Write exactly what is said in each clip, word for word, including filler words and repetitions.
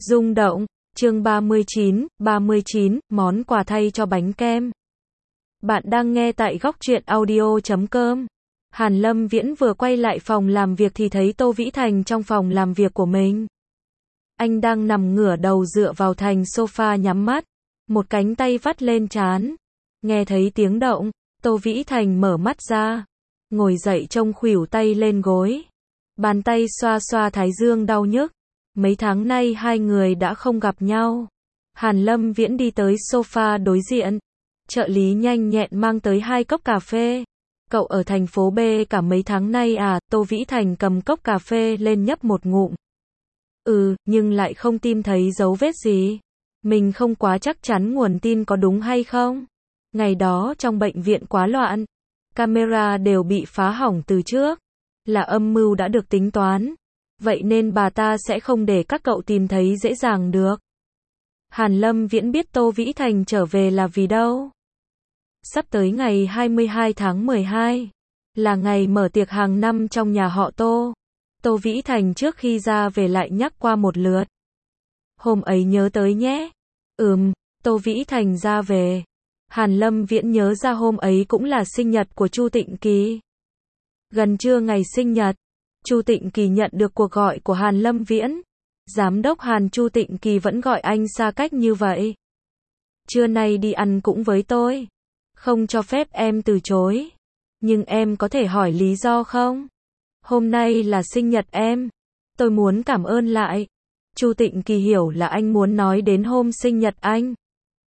Rung động, chương ba mươi chín, ba mươi chín, món quà thay cho bánh kem. Bạn đang nghe tại góc truyện audio chấm com. Hàn Lâm Viễn vừa quay lại phòng làm việc thì thấy Tô Vĩ Thành trong phòng làm việc của mình. Anh đang nằm ngửa đầu dựa vào thành sofa nhắm mắt, một cánh tay vắt lên trán. Nghe thấy tiếng động, Tô Vĩ Thành mở mắt ra, ngồi dậy trông khuỷu tay lên gối. Bàn tay xoa xoa thái dương đau nhức. Mấy tháng nay hai người đã không gặp nhau. Hàn Lâm Viễn đi tới sofa đối diện. Trợ lý nhanh nhẹn mang tới hai cốc cà phê. Cậu ở thành phố B cả mấy tháng nay à? Tô Vĩ Thành cầm cốc cà phê lên nhấp một ngụm. Ừ, nhưng lại không tìm thấy dấu vết gì. Mình không quá chắc chắn nguồn tin có đúng hay không. Ngày đó trong bệnh viện quá loạn. Camera đều bị phá hỏng từ trước. Là âm mưu đã được tính toán. Vậy nên bà ta sẽ không để các cậu tìm thấy dễ dàng được. Hàn Lâm Viễn biết Tô Vĩ Thành trở về là vì đâu. Sắp tới ngày hai mươi hai tháng mười hai, là ngày mở tiệc hàng năm trong nhà họ Tô. Tô Vĩ Thành trước khi ra về lại nhắc qua một lượt. Hôm ấy nhớ tới nhé. Ừm, Tô Vĩ Thành ra về. Hàn Lâm Viễn nhớ ra hôm ấy cũng là sinh nhật của Chu Tịnh Kỳ. Gần trưa ngày sinh nhật, Chu Tịnh Kỳ nhận được cuộc gọi của Hàn Lâm Viễn. Giám đốc Hàn, Chu Tịnh Kỳ vẫn gọi anh xa cách như vậy. Trưa nay đi ăn cũng với tôi. Không cho phép em từ chối. Nhưng em có thể hỏi lý do không? Hôm nay là sinh nhật em. Tôi muốn cảm ơn lại. Chu Tịnh Kỳ hiểu là anh muốn nói đến hôm sinh nhật anh.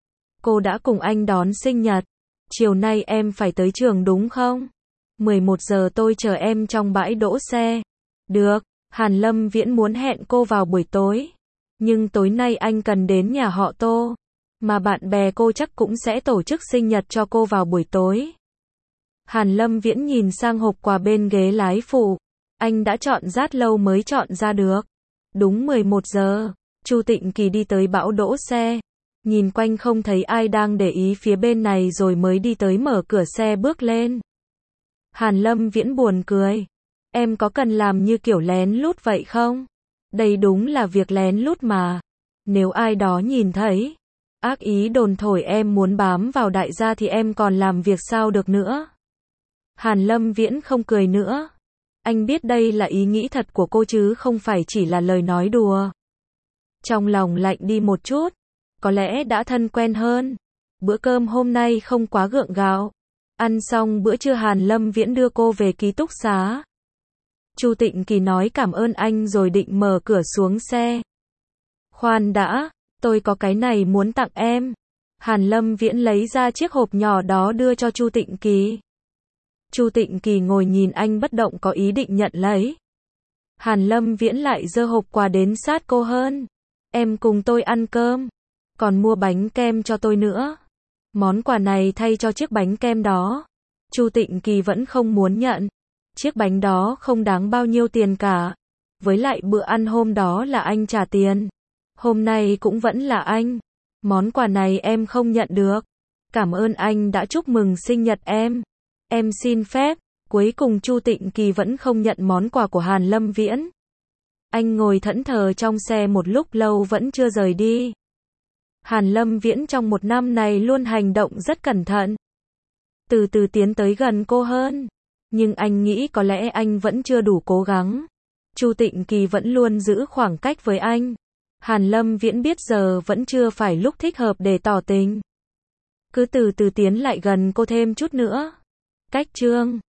Cô đã cùng anh đón sinh nhật. Chiều nay em phải tới trường đúng không? mười một giờ tôi chờ em trong bãi đỗ xe. Được, Hàn Lâm Viễn muốn hẹn cô vào buổi tối. Nhưng tối nay anh cần đến nhà họ Tô. Mà bạn bè cô chắc cũng sẽ tổ chức sinh nhật cho cô vào buổi tối. Hàn Lâm Viễn nhìn sang hộp quà bên ghế lái phụ. Anh đã chọn rất lâu mới chọn ra được. Đúng mười một giờ, Chu Tịnh Kỳ đi tới bãi đỗ xe. Nhìn quanh không thấy ai đang để ý phía bên này rồi mới đi tới mở cửa xe bước lên. Hàn Lâm Viễn buồn cười. Em có cần làm như kiểu lén lút vậy không? Đây đúng là việc lén lút mà. Nếu ai đó nhìn thấy, ác ý đồn thổi em muốn bám vào đại gia thì em còn làm việc sao được nữa. Hàn Lâm Viễn không cười nữa. Anh biết đây là ý nghĩ thật của cô chứ không phải chỉ là lời nói đùa. Trong lòng lạnh đi một chút. Có lẽ đã thân quen hơn. Bữa cơm hôm nay không quá gượng gạo. Ăn xong bữa trưa Hàn Lâm Viễn đưa cô về ký túc xá. Chu Tịnh Kỳ nói cảm ơn anh rồi định mở cửa xuống xe. Khoan đã, tôi có cái này muốn tặng em. Hàn Lâm Viễn lấy ra chiếc hộp nhỏ đó đưa cho Chu Tịnh Kỳ. Chu Tịnh Kỳ ngồi nhìn anh bất động có ý định nhận lấy. Hàn Lâm Viễn lại giơ hộp quà đến sát cô hơn. Em cùng tôi ăn cơm. Còn mua bánh kem cho tôi nữa. Món quà này thay cho chiếc bánh kem đó. Chu Tịnh Kỳ vẫn không muốn nhận. Chiếc bánh đó không đáng bao nhiêu tiền cả. Với lại bữa ăn hôm đó là anh trả tiền. Hôm nay cũng vẫn là anh. Món quà này em không nhận được. Cảm ơn anh đã chúc mừng sinh nhật em. Em xin phép. Cuối cùng Chu Tịnh Kỳ vẫn không nhận món quà của Hàn Lâm Viễn. Anh ngồi thẫn thờ trong xe một lúc lâu vẫn chưa rời đi. Hàn Lâm Viễn trong một năm này luôn hành động rất cẩn thận. Từ từ tiến tới gần cô hơn. Nhưng anh nghĩ có lẽ anh vẫn chưa đủ cố gắng. Chu Tịnh Kỳ vẫn luôn giữ khoảng cách với anh. Hàn Lâm Viễn biết giờ vẫn chưa phải lúc thích hợp để tỏ tình. Cứ từ từ tiến lại gần cô thêm chút nữa. Cách chương